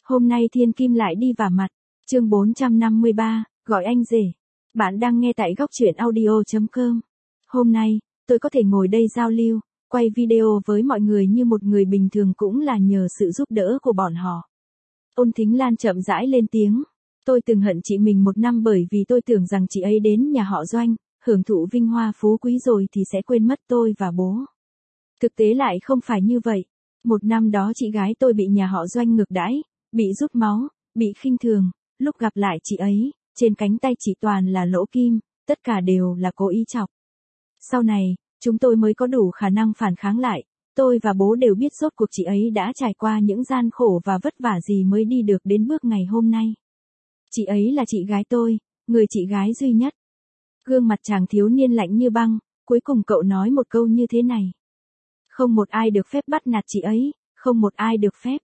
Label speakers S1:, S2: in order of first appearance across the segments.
S1: Hôm nay thiên kim lại đi vả mặt. Chương 453, gọi anh rể. Bạn đang nghe tại góc truyện audio.com. Hôm nay, tôi có thể ngồi đây giao lưu, quay video với mọi người như một người bình thường cũng là nhờ sự giúp đỡ của bọn họ. Ôn Thính Lan chậm rãi lên tiếng. Tôi từng hận chị mình 1 năm bởi vì tôi tưởng rằng chị ấy đến nhà họ Doanh, hưởng thụ vinh hoa phú quý rồi thì sẽ quên mất tôi và bố. Thực tế lại không phải như vậy. 1 năm đó chị gái tôi bị nhà họ Doanh ngược đãi, bị rút máu, bị khinh thường. Lúc gặp lại chị ấy, trên cánh tay chị toàn là lỗ kim, tất cả đều là cố ý chọc. Sau này, chúng tôi mới có đủ khả năng phản kháng lại. Tôi và bố đều biết rốt cuộc chị ấy đã trải qua những gian khổ và vất vả gì mới đi được đến bước ngày hôm nay. Chị ấy là chị gái tôi, người chị gái duy nhất. Gương mặt chàng thiếu niên lạnh như băng, cuối cùng cậu nói một câu như thế này. Không một ai được phép bắt nạt chị ấy, không một ai được phép.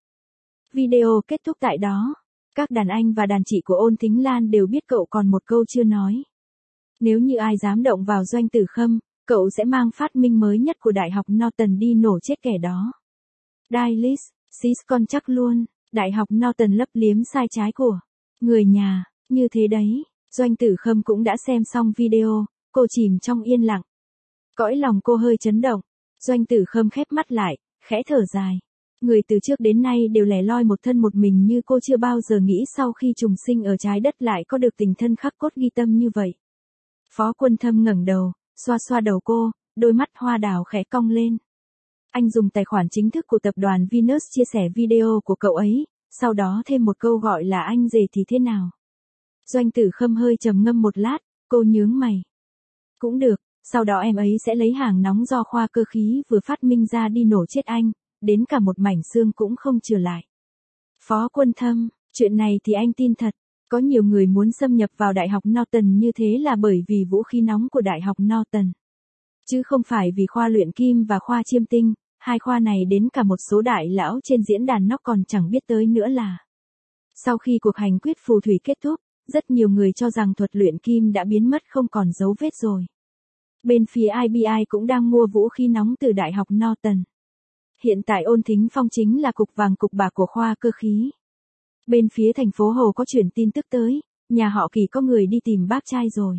S1: Video kết thúc tại đó. Các đàn anh và đàn chị của Ôn Thính Lan đều biết cậu còn một câu chưa nói. Nếu như ai dám động vào Doanh Tử Khâm, cậu sẽ mang phát minh mới nhất của Đại học Norton đi nổ chết kẻ đó. Dailies, sis con chắc luôn, Đại học Norton lấp liếm sai trái của người nhà, như thế đấy. Doanh Tử Khâm cũng đã xem xong video, cô chìm trong yên lặng. Cõi lòng cô hơi chấn động. Doanh Tử Khâm khép mắt lại, khẽ thở dài. Người từ trước đến nay đều lẻ loi một thân một mình như cô chưa bao giờ nghĩ sau khi trùng sinh ở trái đất lại có được tình thân khắc cốt ghi tâm như vậy. Phó Quân Thâm ngẩng đầu, xoa xoa đầu cô, đôi mắt hoa đào khẽ cong lên. Anh dùng tài khoản chính thức của tập đoàn Venus chia sẻ video của cậu ấy, sau đó thêm một câu gọi là anh rể thì thế nào. Doanh Tử Khâm hơi trầm ngâm một lát, cô nhướng mày. Cũng được, sau đó em ấy sẽ lấy hàng nóng do khoa cơ khí vừa phát minh ra đi nổ chết anh, đến cả một mảnh xương cũng không trừ lại. Phó Quân Thâm, chuyện này thì anh tin thật, có nhiều người muốn xâm nhập vào Đại học Norton như thế là bởi vì vũ khí nóng của Đại học Norton. Chứ không phải vì khoa luyện kim và khoa chiêm tinh, hai khoa này đến cả một số đại lão trên diễn đàn nó còn chẳng biết tới nữa là. Sau khi cuộc hành quyết phù thủy kết thúc, rất nhiều người cho rằng thuật luyện kim đã biến mất không còn dấu vết rồi. Bên phía IBI cũng đang mua vũ khí nóng từ Đại học Norton. Hiện tại Ôn Thính Phong chính là cục vàng cục bạc của khoa cơ khí. Bên phía thành phố Hồ có chuyển tin tức tới, nhà họ Kỳ có người đi tìm bác trai rồi.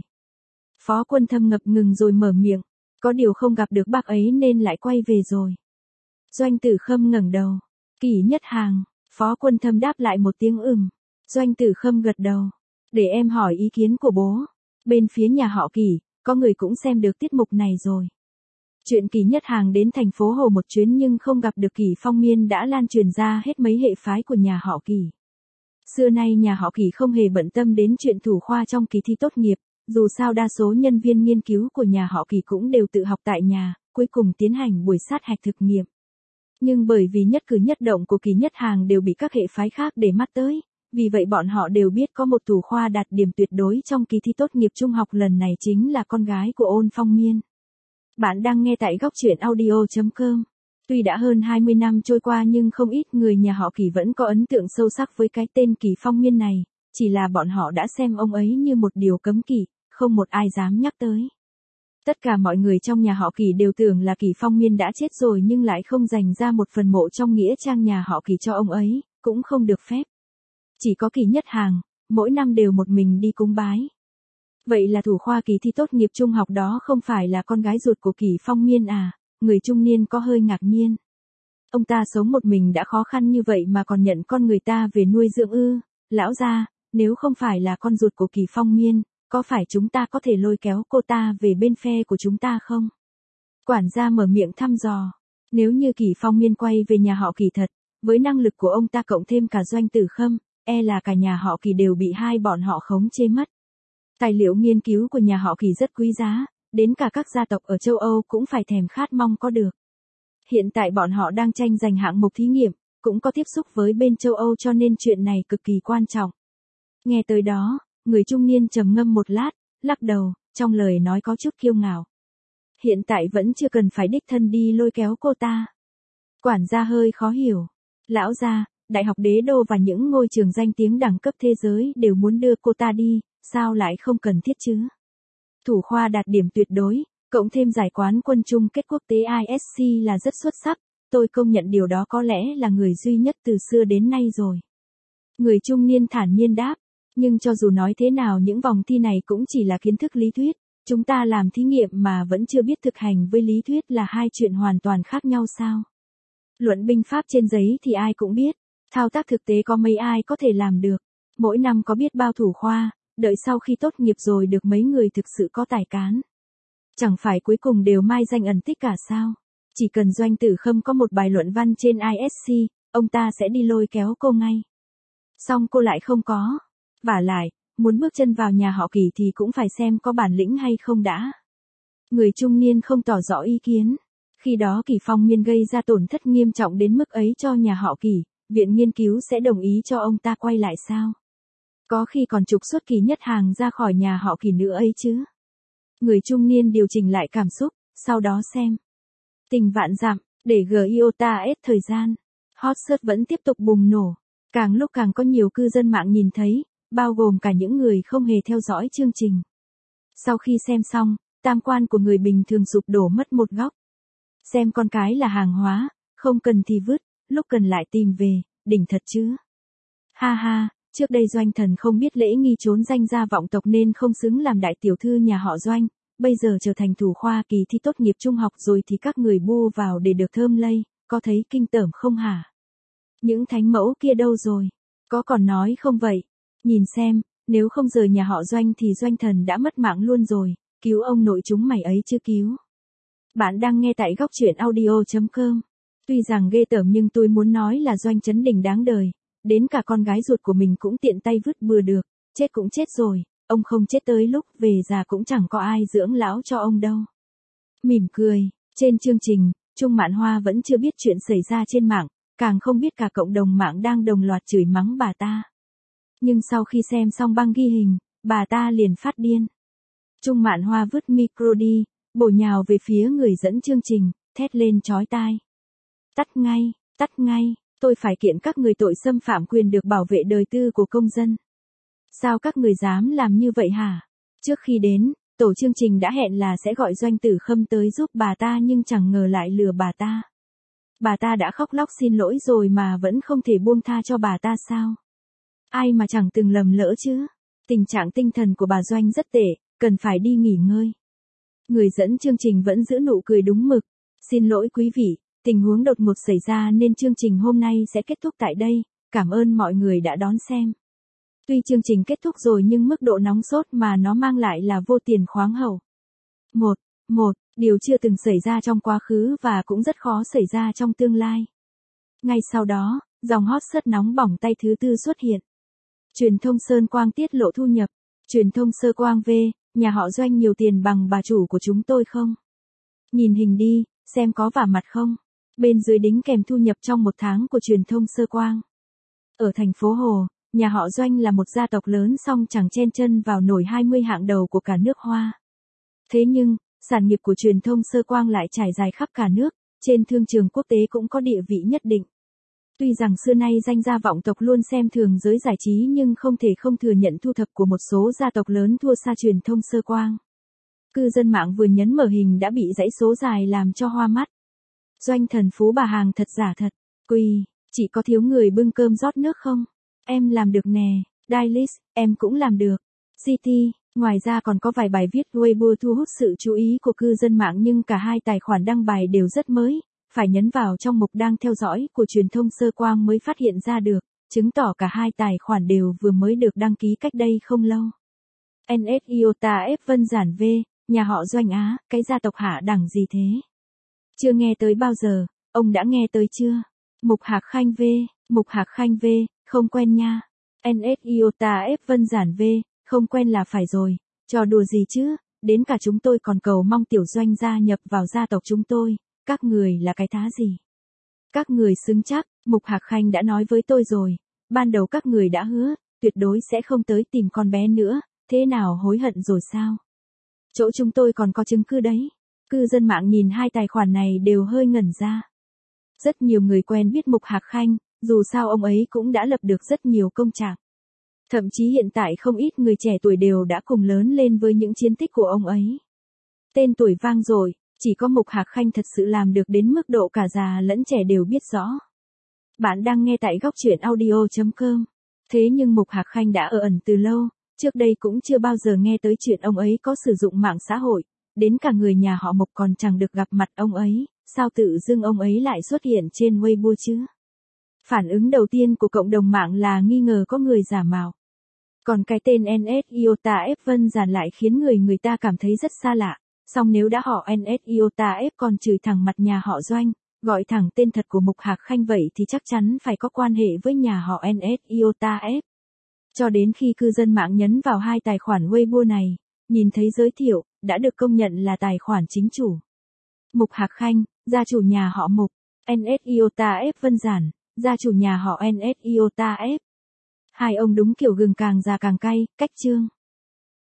S1: Phó Quân Thâm ngập ngừng rồi mở miệng, có điều không gặp được bác ấy nên lại quay về rồi. Doanh Tử Khâm ngẩng đầu, Kỳ Nhất Hàng, Phó Quân Thâm đáp lại một tiếng Doanh Tử Khâm gật đầu, để em hỏi ý kiến của bố. Bên phía nhà họ Kỳ, có người cũng xem được tiết mục này rồi. Chuyện Kỳ Nhất Hàng đến thành phố Hồ một chuyến nhưng không gặp được Kỳ Phong Miên đã lan truyền ra hết mấy hệ phái của nhà họ Kỳ. Xưa nay nhà họ Kỳ không hề bận tâm đến chuyện thủ khoa trong kỳ thi tốt nghiệp, dù sao đa số nhân viên nghiên cứu của nhà họ Kỳ cũng đều tự học tại nhà, cuối cùng tiến hành buổi sát hạch thực nghiệm. Nhưng bởi vì nhất cử nhất động của Kỳ Nhất Hàng đều bị các hệ phái khác để mắt tới, vì vậy bọn họ đều biết có một thủ khoa đạt điểm tuyệt đối trong kỳ thi tốt nghiệp trung học lần này chính là con gái của Ôn Phong Miên. Bạn đang nghe tại góc truyện audio.com. Tuy đã hơn 20 năm trôi qua nhưng không ít người nhà họ Kỳ vẫn có ấn tượng sâu sắc với cái tên Kỳ Phong Miên này, chỉ là bọn họ đã xem ông ấy như một điều cấm kỵ, không một ai dám nhắc tới. Tất cả mọi người trong nhà họ Kỳ đều tưởng là Kỳ Phong Miên đã chết rồi nhưng lại không dành ra một phần mộ trong nghĩa trang nhà họ Kỳ cho ông ấy, cũng không được phép. Chỉ có Kỳ Nhất Hàng, mỗi năm đều một mình đi cúng bái. Vậy là thủ khoa kỳ thi tốt nghiệp trung học đó không phải là con gái ruột của Kỳ Phong Miên à? Người trung niên có hơi ngạc nhiên. Ông ta sống một mình đã khó khăn như vậy mà còn nhận con người ta về nuôi dưỡng ư? Lão gia, nếu không phải là con ruột của Kỳ Phong Miên, có phải chúng ta có thể lôi kéo cô ta về bên phe của chúng ta không? Quản gia mở miệng thăm dò. Nếu như Kỳ Phong Miên quay về nhà họ Kỳ thật, với năng lực của ông ta cộng thêm cả Doanh Tử Khâm, là cả nhà họ Kỳ đều bị hai bọn họ khống chế mất. Tài liệu nghiên cứu của nhà họ Kỳ rất quý giá, đến cả các gia tộc ở châu Âu cũng phải thèm khát mong có được. Hiện tại bọn họ đang tranh giành hạng mục thí nghiệm, cũng có tiếp xúc với bên châu Âu cho nên chuyện này cực kỳ quan trọng. Nghe tới đó, người trung niên trầm ngâm một lát, lắc đầu, trong lời nói có chút kiêu ngạo. Hiện tại vẫn chưa cần phải đích thân đi lôi kéo cô ta. Quản gia hơi khó hiểu. Lão gia, Đại học Đế Đô và những ngôi trường danh tiếng đẳng cấp thế giới đều muốn đưa cô ta đi, sao lại không cần thiết chứ? Thủ khoa đạt điểm tuyệt đối, cộng thêm giải quán quân chung kết quốc tế ISC là rất xuất sắc, tôi công nhận điều đó có lẽ là người duy nhất từ xưa đến nay rồi. Người trung niên thản nhiên đáp. Nhưng cho dù nói thế nào những vòng thi này cũng chỉ là kiến thức lý thuyết. Chúng ta làm thí nghiệm mà vẫn chưa biết thực hành với lý thuyết là hai chuyện hoàn toàn khác nhau sao? Luận binh pháp trên giấy thì ai cũng biết. Thao tác thực tế có mấy ai có thể làm được. Mỗi năm có biết bao thủ khoa, đợi sau khi tốt nghiệp rồi được mấy người thực sự có tài cán. Chẳng phải cuối cùng đều mai danh ẩn tích cả sao? Chỉ cần Doanh Tử Khâm có một bài luận văn trên ISC, ông ta sẽ đi lôi kéo cô ngay. Xong cô lại không có. Vả lại, muốn bước chân vào nhà họ Kỳ thì cũng phải xem có bản lĩnh hay không đã. Người trung niên không tỏ rõ ý kiến. Khi đó Kỳ Phong Miên gây ra tổn thất nghiêm trọng đến mức ấy cho nhà họ Kỳ, viện nghiên cứu sẽ đồng ý cho ông ta quay lại sao? Có khi còn trục xuất Kỳ Nhất Hàng ra khỏi nhà họ Kỳ nữa ấy chứ. Người trung niên điều chỉnh lại cảm xúc, sau đó xem. Tình vạn dặm, để Giota S thời gian. Hot search vẫn tiếp tục bùng nổ. Càng lúc càng có nhiều cư dân mạng nhìn thấy, bao gồm cả những người không hề theo dõi chương trình. Sau khi xem xong, tam quan của người bình thường sụp đổ mất một góc. Xem con cái là hàng hóa, không cần thì vứt, lúc cần lại tìm về, đỉnh thật chứ. Ha ha, trước đây Doanh Thần không biết lễ nghi trốn danh gia vọng tộc nên không xứng làm đại tiểu thư nhà họ Doanh, bây giờ trở thành thủ khoa kỳ thi tốt nghiệp trung học rồi thì các người bu vào để được thơm lây, có thấy kinh tởm không hả? Những thánh mẫu kia đâu rồi? Có còn nói không vậy? Nhìn xem, nếu không rời nhà họ Doanh thì Doanh Thần đã mất mạng luôn rồi, cứu ông nội chúng mày ấy chứ cứu. Bạn đang nghe tại góc truyện audio.com. Tuy rằng ghê tởm nhưng tôi muốn nói là Doanh Chấn Đình đáng đời, đến cả con gái ruột của mình cũng tiện tay vứt bừa được, chết cũng chết rồi, ông không chết tới lúc về già cũng chẳng có ai dưỡng lão cho ông đâu. Mỉm cười, trên chương trình, Trung Mạn Hoa vẫn chưa biết chuyện xảy ra trên mạng, càng không biết cả cộng đồng mạng đang đồng loạt chửi mắng bà ta. Nhưng sau khi xem xong băng ghi hình, bà ta liền phát điên. Trung Mạn Hoa vứt micro đi, bổ nhào về phía người dẫn chương trình, thét lên chói tai. Tắt ngay, tôi phải kiện các người tội xâm phạm quyền được bảo vệ đời tư của công dân. Sao các người dám làm như vậy hả? Trước khi đến, tổ chương trình đã hẹn là sẽ gọi Doanh Tử Khâm tới giúp bà ta nhưng chẳng ngờ lại lừa bà ta. Bà ta đã khóc lóc xin lỗi rồi mà vẫn không thể buông tha cho bà ta sao? Ai mà chẳng từng lầm lỡ chứ? Tình trạng tinh thần của bà Doanh rất tệ, cần phải đi nghỉ ngơi. Người dẫn chương trình vẫn giữ nụ cười đúng mực. Xin lỗi quý vị, tình huống đột ngột xảy ra nên chương trình hôm nay sẽ kết thúc tại đây. Cảm ơn mọi người đã đón xem. Tuy chương trình kết thúc rồi nhưng mức độ nóng sốt mà nó mang lại là vô tiền khoáng hậu. Một, điều chưa từng xảy ra trong quá khứ và cũng rất khó xảy ra trong tương lai. Ngay sau đó, dòng hot search nóng bỏng tay thứ tư xuất hiện. Truyền thông Sơn Quang tiết lộ thu nhập. Truyền thông Sơ Quang V, nhà họ Doanh nhiều tiền bằng bà chủ của chúng tôi không? Nhìn hình đi, xem có vả mặt không? Bên dưới đính kèm thu nhập trong một tháng của truyền thông Sơ Quang. Ở thành phố Hồ, nhà họ Doanh là một gia tộc lớn song chẳng chen chân vào nổi 20 hạng đầu của cả nước Hoa. Thế nhưng, sản nghiệp của truyền thông Sơ Quang lại trải dài khắp cả nước, trên thương trường quốc tế cũng có địa vị nhất định. Tuy rằng xưa nay danh gia vọng tộc luôn xem thường giới giải trí nhưng không thể không thừa nhận thu thập của một số gia tộc lớn thua xa truyền thông Sơ Quang. Cư dân mạng vừa nhấn mở hình đã bị dãy số dài làm cho hoa mắt. Doanh Thần Phú bà hàng thật giả thật. Quỳ, chỉ có thiếu người bưng cơm rót nước không? Em làm được nè. Dailys, em cũng làm được. City, ngoài ra còn có vài bài viết Weibo thu hút sự chú ý của cư dân mạng nhưng cả hai tài khoản đăng bài đều rất mới. Phải nhấn vào trong mục đang theo dõi của truyền thông Sơ Quang mới phát hiện ra được, chứng tỏ cả hai tài khoản đều vừa mới được đăng ký cách đây không lâu. NS Iota F Vân Giản V, nhà họ Doanh Á, cái gia tộc hạ đẳng gì thế? Chưa nghe tới bao giờ, ông đã nghe tới chưa? Mục Hạc Khanh V, không quen nha. NS Iota F Vân Giản V, không quen là phải rồi, trò đùa gì chứ, đến cả chúng tôi còn cầu mong Tiểu Doanh gia nhập vào gia tộc chúng tôi. Các người là cái thá gì? Các người xứng chắc, Mục Hạc Khanh đã nói với tôi rồi, ban đầu các người đã hứa, tuyệt đối sẽ không tới tìm con bé nữa, thế nào hối hận rồi sao? Chỗ chúng tôi còn có chứng cứ đấy. Cư dân mạng nhìn hai tài khoản này đều hơi ngẩn ra. Rất nhiều người quen biết Mục Hạc Khanh, dù sao ông ấy cũng đã lập được rất nhiều công trạng. Thậm chí hiện tại không ít người trẻ tuổi đều đã cùng lớn lên với những chiến tích của ông ấy. Tên tuổi vang dội. Chỉ có Mục Hạc Khanh thật sự làm được đến mức độ cả già lẫn trẻ đều biết rõ. Bạn đang nghe tại góc truyện audio.com. Thế nhưng Mục Hạc Khanh đã ở ẩn từ lâu, trước đây cũng chưa bao giờ nghe tới chuyện ông ấy có sử dụng mạng xã hội, đến cả người nhà họ Mục còn chẳng được gặp mặt ông ấy, sao tự dưng ông ấy lại xuất hiện trên Weibo chứ? Phản ứng đầu tiên của cộng đồng mạng là nghi ngờ có người giả mạo. Còn cái tên NS Iota F Vân Giản lại khiến người ta cảm thấy rất xa lạ, song nếu đã họ NS Iota F còn chửi thẳng mặt nhà họ Doanh, gọi thẳng tên thật của Mục Hạc Khanh vậy thì chắc chắn phải có quan hệ với nhà họ NS Iota F. Cho đến khi cư dân mạng nhấn vào hai tài khoản Weibo này, nhìn thấy giới thiệu, đã được công nhận là tài khoản chính chủ. Mục Hạc Khanh, gia chủ nhà họ Mục, NS Iota F Vân Giản, gia chủ nhà họ NS Iota F. Hai ông đúng kiểu gừng càng già càng cay, cách chương.